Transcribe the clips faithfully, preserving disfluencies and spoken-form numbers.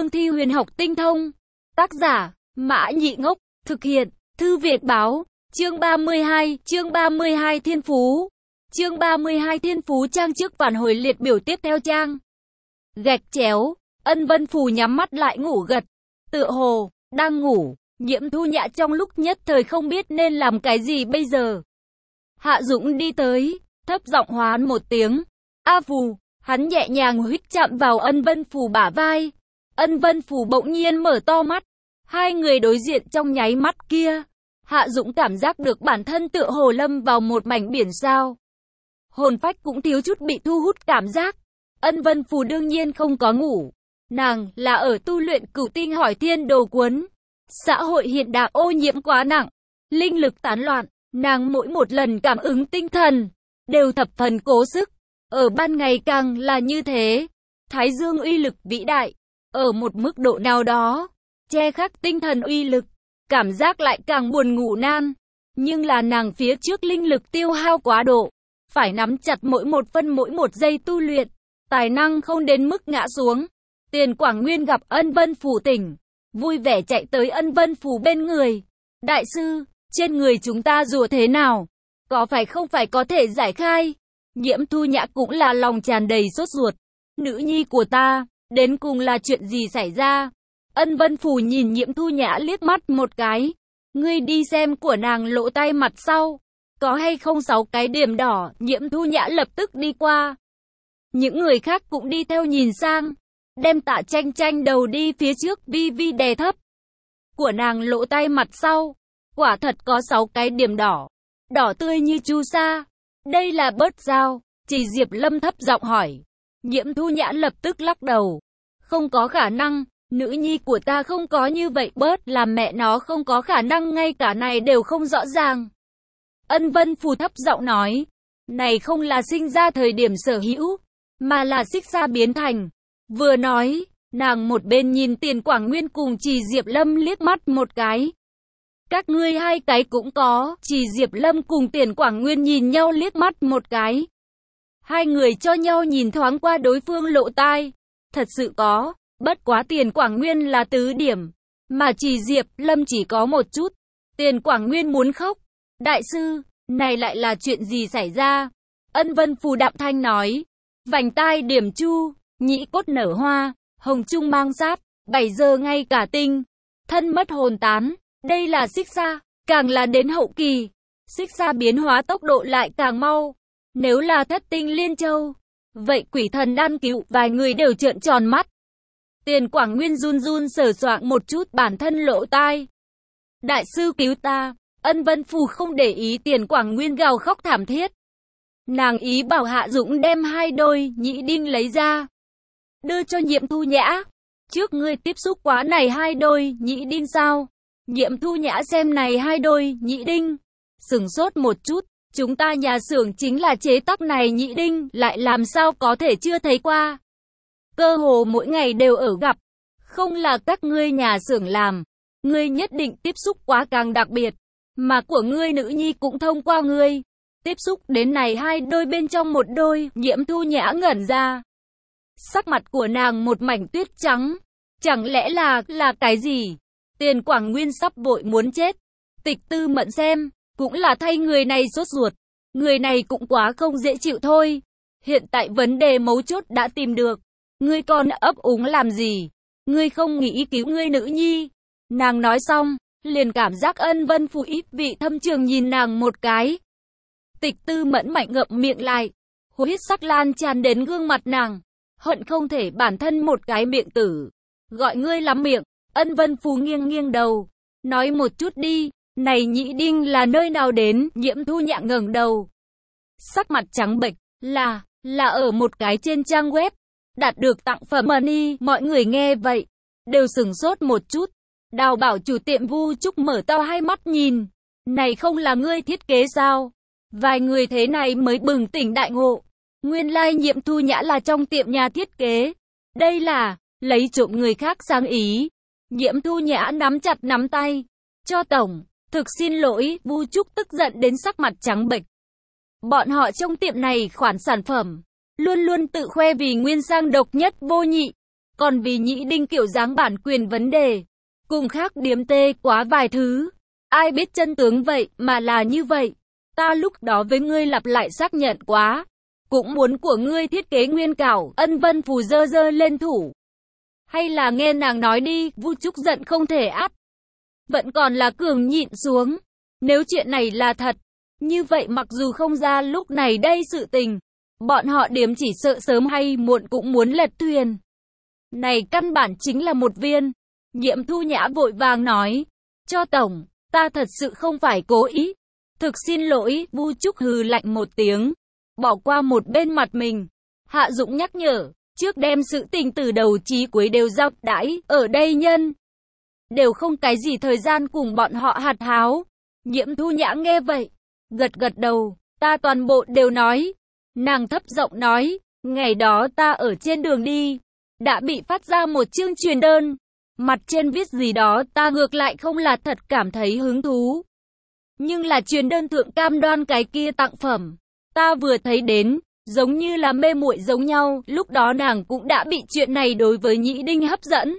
cương thi huyền học tinh thông. Tác giả, Mã Nhị Ngốc, thực hiện, Thư Việt Báo, chương ba mươi hai, chương ba mươi hai Thiên Phú. Chương ba mươi hai Thiên Phú trang trước phản hồi liệt biểu tiếp theo trang. Gạch chéo, Ân Vân Phù nhắm mắt lại ngủ gật. Tựa hồ, đang ngủ, Nhiễm Thu Nhã trong lúc nhất thời không biết nên làm cái gì bây giờ. Hạ Dũng đi tới, thấp giọng hoán một tiếng. A Phù, hắn nhẹ nhàng huýt chạm vào Ân Vân Phù bả vai. Ân Vân Phù bỗng nhiên mở to mắt. Hai người đối diện trong nháy mắt kia. Hạ Dũng cảm giác được bản thân tựa hồ lâm vào một mảnh biển sao. Hồn phách cũng thiếu chút bị thu hút cảm giác. Ân Vân Phù đương nhiên không có ngủ. Nàng là ở tu luyện Cửu Tinh Hỏi Thiên Đồ Cuốn. Xã hội hiện đại ô nhiễm quá nặng, linh lực tán loạn, nàng mỗi một lần cảm ứng tinh thần đều thập phần cố sức. Ở ban ngày càng là như thế. Thái Dương uy lực vĩ đại, ở một mức độ nào đó che khắc tinh thần uy lực, cảm giác lại càng buồn ngủ nan. Nhưng là nàng phía trước linh lực tiêu hao quá độ, phải nắm chặt mỗi một phân mỗi một giây tu luyện, tài năng không đến mức ngã xuống. Tiền Quảng Nguyên gặp Ân Vân Phù tỉnh, vui vẻ chạy tới Ân Vân Phù bên người. Đại sư, trên người chúng ta rùa thế nào? Có phải không phải có thể giải khai? Nhiễm Thu Nhã cũng là lòng tràn đầy sốt ruột. Nữ nhi của ta, đến cùng là chuyện gì xảy ra? Ân Vân Phù nhìn Nhiễm Thu Nhã liếc mắt một cái. Ngươi đi xem của nàng lỗ tai mặt sau, có hay không sáu cái điểm đỏ. Nhiễm Thu Nhã lập tức đi qua. Những người khác cũng đi theo nhìn sang. Đem Tạ Tranh Tranh đầu đi phía trước vi vi đè thấp. Của nàng lỗ tai mặt sau, quả thật có sáu cái điểm đỏ, đỏ tươi như chu sa. Đây là bớt dao? Chỉ Diệp Lâm thấp giọng hỏi. Nhiễm Thu Nhã lập tức lắc đầu. Không có khả năng, nữ nhi của ta không có như vậy, bớt làm mẹ nó không có khả năng, ngay cả này đều không rõ ràng. Ân Vân Phù thấp giọng nói. Này không là sinh ra thời điểm sở hữu, mà là xích ra biến thành. Vừa nói, nàng một bên nhìn Tiền Quảng Nguyên cùng Trì Diệp Lâm liếc mắt một cái. Các ngươi hai cái cũng có. Trì Diệp Lâm cùng Tiền Quảng Nguyên nhìn nhau liếc mắt một cái. Hai người cho nhau nhìn thoáng qua đối phương lộ tai. Thật sự có, bất quá Tiền Quảng Nguyên là tứ điểm, mà Trì Diệp Lâm chỉ có một chút. Tiền Quảng Nguyên muốn khóc. Đại sư, này lại là chuyện gì xảy ra? Ân Vân Phù đạm thanh nói. Vành tai điểm chu, nhĩ cốt nở hoa, hồng trung mang sát, bảy giờ ngay cả tinh, thân mất hồn tán. Đây là xích xa, càng là đến hậu kỳ, xích xa biến hóa tốc độ lại càng mau. Nếu là thất tinh liên châu, vậy quỷ thần đan cứu, vài người đều trợn tròn mắt. Tiền Quảng Nguyên run run sờ soạng một chút bản thân lỗ tai. Đại sư cứu ta. Ân Vân Phù không để ý Tiền Quảng Nguyên gào khóc thảm thiết. Nàng ý bảo Hạ Dũng đem hai đôi nhĩ đinh lấy ra, đưa cho Nhiễm Thu Nhã. Trước ngươi tiếp xúc quá này hai đôi nhĩ đinh sao? Nhiễm Thu Nhã xem này hai đôi nhĩ đinh, sửng sốt một chút. Chúng ta nhà xưởng chính là chế tác này nhĩ đinh, lại làm sao có thể chưa thấy qua? Cơ hồ mỗi ngày đều ở gặp. Không là các ngươi nhà xưởng làm, ngươi nhất định tiếp xúc quá càng đặc biệt, mà của ngươi nữ nhi cũng thông qua ngươi tiếp xúc đến này hai đôi bên trong một đôi. Nhiễm Thu Nhã ngẩn ra. Sắc mặt của nàng một mảnh tuyết trắng. Chẳng lẽ là, là cái gì? Tiền Quảng Nguyên sắp vội muốn chết. Tịch Tư Mẫn xem, cũng là thay người này sốt ruột. Người này cũng quá không dễ chịu thôi. Hiện tại vấn đề mấu chốt đã tìm được. Ngươi còn ấp úng làm gì? Ngươi không nghĩ cứu ngươi nữ nhi? Nàng nói xong, liền cảm giác Ân Vân Phù ít vị thâm trường nhìn nàng một cái. Tịch Tư Mẫn mạnh ngậm miệng lại. Huyết sắc lan tràn đến gương mặt nàng. Hận không thể bản thân một cái miệng tử. Gọi ngươi lắm miệng. Ân Vân Phù nghiêng nghiêng đầu. Nói một chút đi. Này nhĩ đinh là nơi nào đến? Nhiễm Thu Nhã ngẩng đầu. Sắc mặt trắng bệch. Là, là ở một cái trên trang web. Đạt được tặng phẩm money. Mọi người nghe vậy, đều sửng sốt một chút. Đào Bảo chủ tiệm Vu Trúc mở to hai mắt nhìn. Này không là ngươi thiết kế sao? Vài người thế này mới bừng tỉnh đại ngộ. Nguyên lai Nhiễm Thu Nhã là trong tiệm nhà thiết kế. Đây là lấy trộm người khác sáng ý. Nhiễm Thu Nhã nắm chặt nắm tay. Cho tổng, thực xin lỗi. Vu Trúc tức giận đến sắc mặt trắng bệch. Bọn họ trong tiệm này khoản sản phẩm luôn luôn tự khoe vì nguyên sang độc nhất vô nhị. còn vì Nhĩ Đinh kiểu dáng bản quyền vấn đề, cùng khác điếm tê quá vài thứ. Ai biết chân tướng vậy mà là như vậy. Ta lúc đó với ngươi lặp lại xác nhận quá. Cũng muốn của ngươi thiết kế nguyên cảo, Ân Vân Phù dơ dơ lên thủ. Hay là nghe nàng nói đi, Vu Trúc giận không thể át. Vẫn còn là cường nhịn xuống. Nếu chuyện này là thật, như vậy mặc dù không ra lúc này đây sự tình, bọn họ điếm chỉ sợ sớm hay muộn cũng muốn lật thuyền. Này căn bản chính là một viên. Nhiễm Thu Nhã vội vàng nói, cho tổng, ta thật sự không phải cố ý. Thực xin lỗi, Vu Trúc hừ lạnh một tiếng, bỏ qua một bên mặt mình. Hạ Dũng nhắc nhở, trước đem sự tình từ đầu chí cuối đều giao đãi, ở đây nhân đều không cái gì thời gian cùng bọn họ hạt háo. Nhiễm Thu Nhã nghe vậy, gật gật đầu, ta toàn bộ đều nói. Nàng thấp giọng nói, ngày đó ta ở trên đường đi, đã bị phát ra một chương truyền đơn. Mặt trên viết gì đó ta ngược lại không là thật cảm thấy hứng thú. Nhưng là truyền đơn thượng cam đoan cái kia tặng phẩm, ta vừa thấy đến, giống như là mê muội giống nhau, lúc đó nàng cũng đã bị chuyện này đối với Nhĩ Đinh hấp dẫn.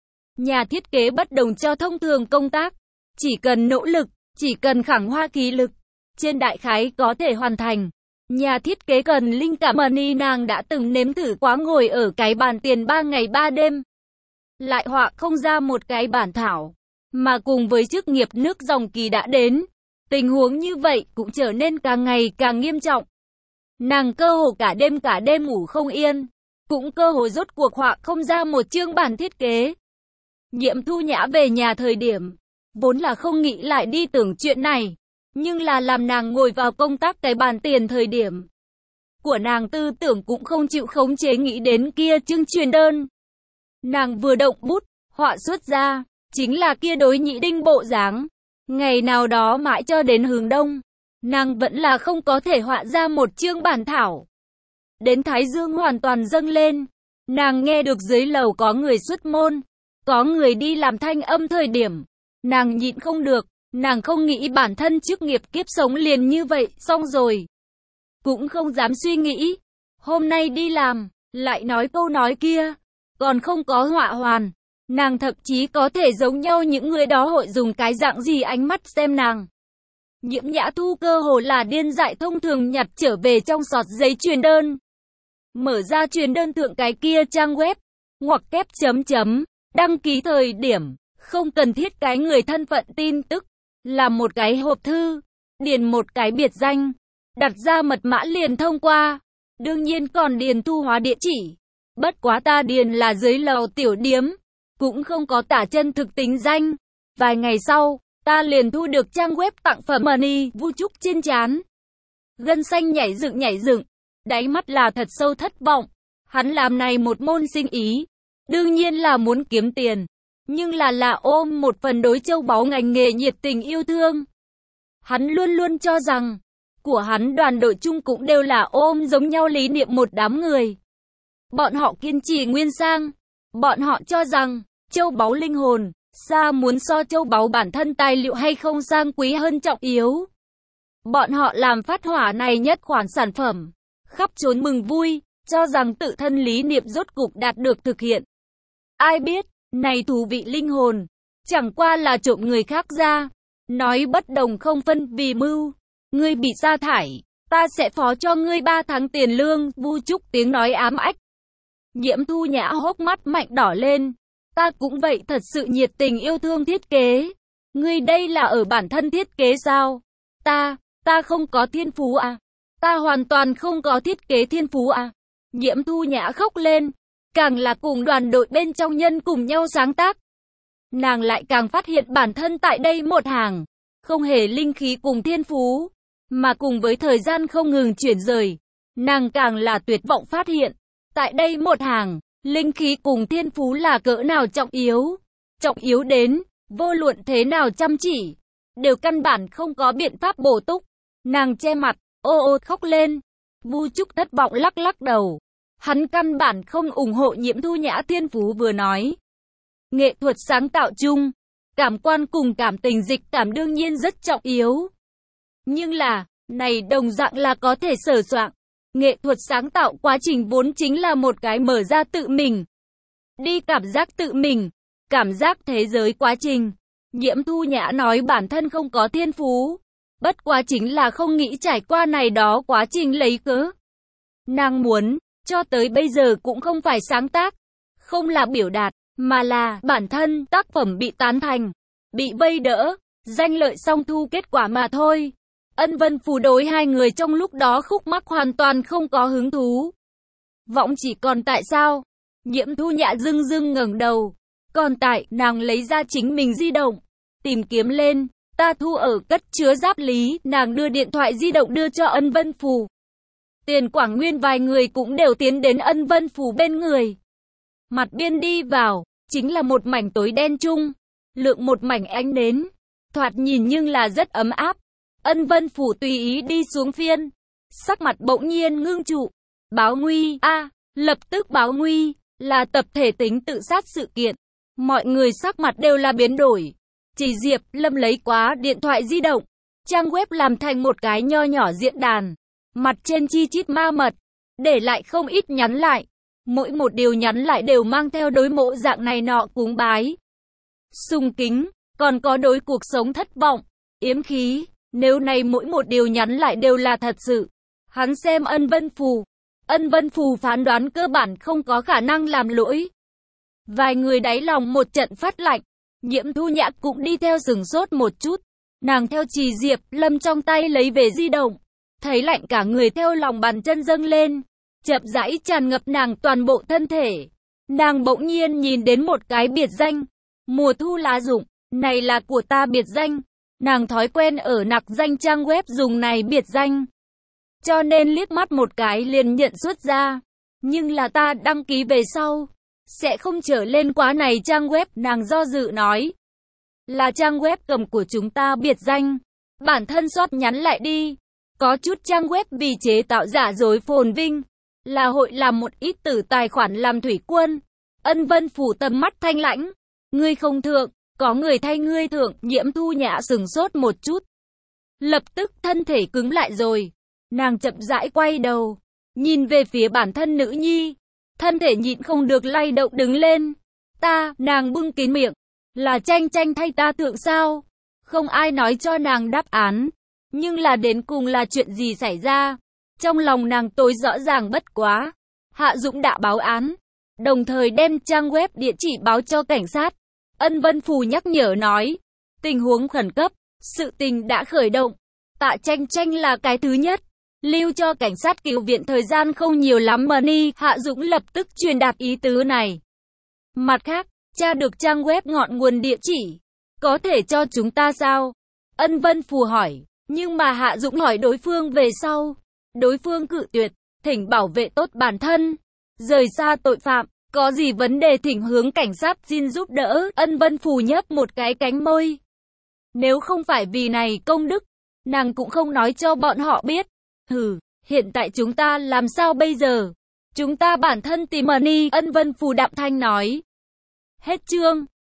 Nhà thiết kế bất đồng cho thông thường công tác, chỉ cần nỗ lực, chỉ cần khẳng hoa khí lực, trên đại khái có thể hoàn thành. Nhà thiết kế cần linh cảm money nàng đã từng nếm thử quá ngồi ở cái bàn tiền ba ngày ba đêm. Lại họa không ra một cái bản thảo, mà cùng với chức nghiệp nước dòng kỳ đã đến. Tình huống như vậy cũng trở nên càng ngày càng nghiêm trọng. Nàng cơ hồ cả đêm cả đêm ngủ không yên, cũng cơ hồ rốt cuộc họa không ra một chương bản thiết kế. Nhiễm Thu Nhã về nhà thời điểm, vốn là không nghĩ lại đi tưởng chuyện này, nhưng là làm nàng ngồi vào công tác cái bàn tiền thời điểm của nàng tư tưởng cũng không chịu khống chế nghĩ đến kia chương truyền đơn. Nàng vừa động bút, họa xuất ra, chính là kia đối Nhĩ Đinh bộ dáng. Ngày nào đó mãi cho đến hướng đông, nàng vẫn là không có thể họa ra một chương bản thảo. Đến Thái Dương hoàn toàn dâng lên, nàng nghe được dưới lầu có người xuất môn, có người đi làm thanh âm thời điểm. Nàng nhịn không được, nàng không nghĩ bản thân chức nghiệp kiếp sống liền như vậy, xong rồi. Cũng không dám suy nghĩ, hôm nay đi làm, lại nói câu nói kia, còn không có họa hoàn. Nàng thậm chí có thể giống nhau những người đó hội dùng cái dạng gì ánh mắt xem nàng. Nhiễm Nhã Thu cơ hồ là điên dại thông thường nhặt trở về trong sọt giấy truyền đơn. Mở ra truyền đơn thượng cái kia trang web, ngoặc kép chấm chấm, đăng ký thời điểm, không cần thiết cái người thân phận tin tức, là một cái hộp thư, điền một cái biệt danh, đặt ra mật mã liền thông qua, đương nhiên còn điền thu hóa địa chỉ. Bất quá ta điền là dưới lầu tiểu điếm, cũng không có tả chân thực tính danh. Vài ngày sau, ta liền thu được trang web tặng phẩm money, Vu Trúc trên trán gân xanh nhảy dựng nhảy dựng, đáy mắt là thật sâu thất vọng. Hắn làm này một môn sinh ý, đương nhiên là muốn kiếm tiền, nhưng là là ôm một phần đối châu báu ngành nghề nhiệt tình yêu thương. Hắn luôn luôn cho rằng, của hắn đoàn đội chung cũng đều là ôm giống nhau lý niệm một đám người. Bọn họ kiên trì nguyên sang, bọn họ cho rằng, châu báu linh hồn, xa muốn so châu báu bản thân tài liệu hay không sang quý hơn trọng yếu. Bọn họ làm phát hỏa này nhất khoản sản phẩm, khắp trốn mừng vui, cho rằng tự thân lý niệm rốt cục đạt được thực hiện. Ai biết, này thú vị linh hồn, chẳng qua là trộm người khác ra, nói bất đồng không phân vì mưu. Ngươi bị sa thải, ta sẽ phó cho ngươi ba tháng tiền lương, Vu Trúc tiếng nói ám ách. Nhiễm Thu Nhã hốc mắt mạnh đỏ lên. Ta cũng vậy, thật sự nhiệt tình yêu thương thiết kế. Ngươi đây là ở bản thân thiết kế sao? Ta, ta không có thiên phú à? Ta hoàn toàn không có thiết kế thiên phú à? Nhiễm Thu Nhã khóc lên. Càng là cùng đoàn đội bên trong nhân cùng nhau sáng tác, nàng lại càng phát hiện bản thân tại đây một hàng, không hề linh khí cùng thiên phú, mà cùng với thời gian không ngừng chuyển rời, nàng càng là tuyệt vọng phát hiện, tại đây một hàng, linh khí cùng thiên phú là cỡ nào trọng yếu, trọng yếu đến, vô luận thế nào chăm chỉ, đều căn bản không có biện pháp bổ túc. Nàng che mặt, ô ô khóc lên. Vu Trúc thất vọng lắc lắc đầu. Hắn căn bản không ủng hộ Nhiễm Thu Nhã thiên phú vừa nói. Nghệ thuật sáng tạo chung, cảm quan cùng cảm tình dịch cảm đương nhiên rất trọng yếu. Nhưng là, này đồng dạng là có thể sửa soạn. Nghệ thuật sáng tạo quá trình vốn chính là một cái mở ra tự mình. đi cảm giác tự mình, cảm giác thế giới quá trình. Nhiễm Thu Nhã nói bản thân không có thiên phú, bất quá chính là không nghĩ trải qua này đó quá trình lấy cớ. Nàng muốn, cho tới bây giờ cũng không phải sáng tác, không là biểu đạt, mà là bản thân tác phẩm bị tán thành, bị vây đỡ, danh lợi song thu kết quả mà thôi. Ân Vân Phù đối hai người trong lúc đó khúc mắc hoàn toàn không có hứng thú. Vọng chỉ còn tại sao? Nhiễm Thu Nhã dưng dưng ngẩng đầu. Còn tại, nàng lấy ra chính mình di động, tìm kiếm lên, ta thu ở cất chứa giáp lý, nàng đưa điện thoại di động đưa cho Ân Vân Phù. Tiền Quảng Nguyên vài người cũng đều tiến đến Ân Vân Phù bên người. Mặt biên đi vào, chính là một mảnh tối đen chung, lượng một mảnh ánh nến, thoạt nhìn nhưng là rất ấm áp. Ân Vân Phù tùy ý đi xuống phiên, sắc mặt bỗng nhiên ngưng trụ. Báo nguy, a, à, lập tức báo nguy, là tập thể tính tự sát sự kiện. Mọi người sắc mặt đều là biến đổi. Chỉ Diệp Lâm lấy quá điện thoại di động, trang web làm thành một cái nho nhỏ diễn đàn, mặt trên chi chít ma mật, để lại không ít nhắn lại. Mỗi một điều nhắn lại đều mang theo đối mộ dạng này nọ cúng bái, sùng kính, còn có đối cuộc sống thất vọng, yếm khí. Nếu này mỗi một điều nhắn lại đều là thật sự, hắn xem Ân Vân Phù. Ân Vân Phù phán đoán cơ bản không có khả năng làm lỗi. Vài người đáy lòng một trận phát lạnh. Nhiễm Thu Nhã cũng đi theo sửng sốt một chút. Nàng theo Trì Diệp Lâm trong tay lấy về di động, thấy lạnh cả người theo lòng bàn chân dâng lên, chậm rãi tràn ngập nàng toàn bộ thân thể. Nàng bỗng nhiên nhìn đến một cái biệt danh, Mùa Thu Lá Rụng, này là của ta biệt danh. Nàng thói quen ở nặc danh trang web dùng này biệt danh, cho nên liếc mắt một cái liền nhận xuất ra. Nhưng là ta đăng ký về sau, sẽ không trở lên quá này trang web, nàng do dự nói. Là trang web cầm của chúng ta biệt danh, bản thân soát nhắn lại đi. Có chút trang web vì chế tạo giả dối phồn vinh, là hội làm một ít tử tài khoản làm thủy quân. Ân Vân Phù tầm mắt thanh lãnh, ngươi không thượng, có người thay ngươi thượng. Nhiễm Thu Nhã sừng sốt một chút, lập tức thân thể cứng lại rồi. Nàng chậm rãi quay đầu, nhìn về phía bản thân nữ nhi, thân thể nhịn không được lay động đứng lên. Ta, nàng bưng kín miệng, là Tranh Tranh thay ta thượng sao? Không ai nói cho nàng đáp án, nhưng là đến cùng là chuyện gì xảy ra? Trong lòng nàng tối rõ ràng bất quá. Hạ Dũng đã báo án, đồng thời đem trang web địa chỉ báo cho cảnh sát. Ân Vân Phù nhắc nhở nói, tình huống khẩn cấp, sự tình đã khởi động. Tạ Tranh Tranh là cái thứ nhất, lưu cho cảnh sát cứu viện thời gian không nhiều lắm mà ni. Hạ Dũng lập tức truyền đạt ý tứ này. Mặt khác, tra được trang web ngọn nguồn địa chỉ, có thể cho chúng ta sao? Ân Vân Phù hỏi, nhưng mà Hạ Dũng hỏi đối phương về sau. Đối phương cự tuyệt, thỉnh bảo vệ tốt bản thân, rời xa tội phạm, có gì vấn đề thỉnh hướng cảnh sát xin giúp đỡ. Ân Vân Phù nhấp một cái cánh môi. Nếu không phải vì này công đức, nàng cũng không nói cho bọn họ biết. Hừ, hiện tại chúng ta làm sao bây giờ? Chúng ta bản thân tìm money. Ân Vân Phù đạm thanh nói. Hết chương.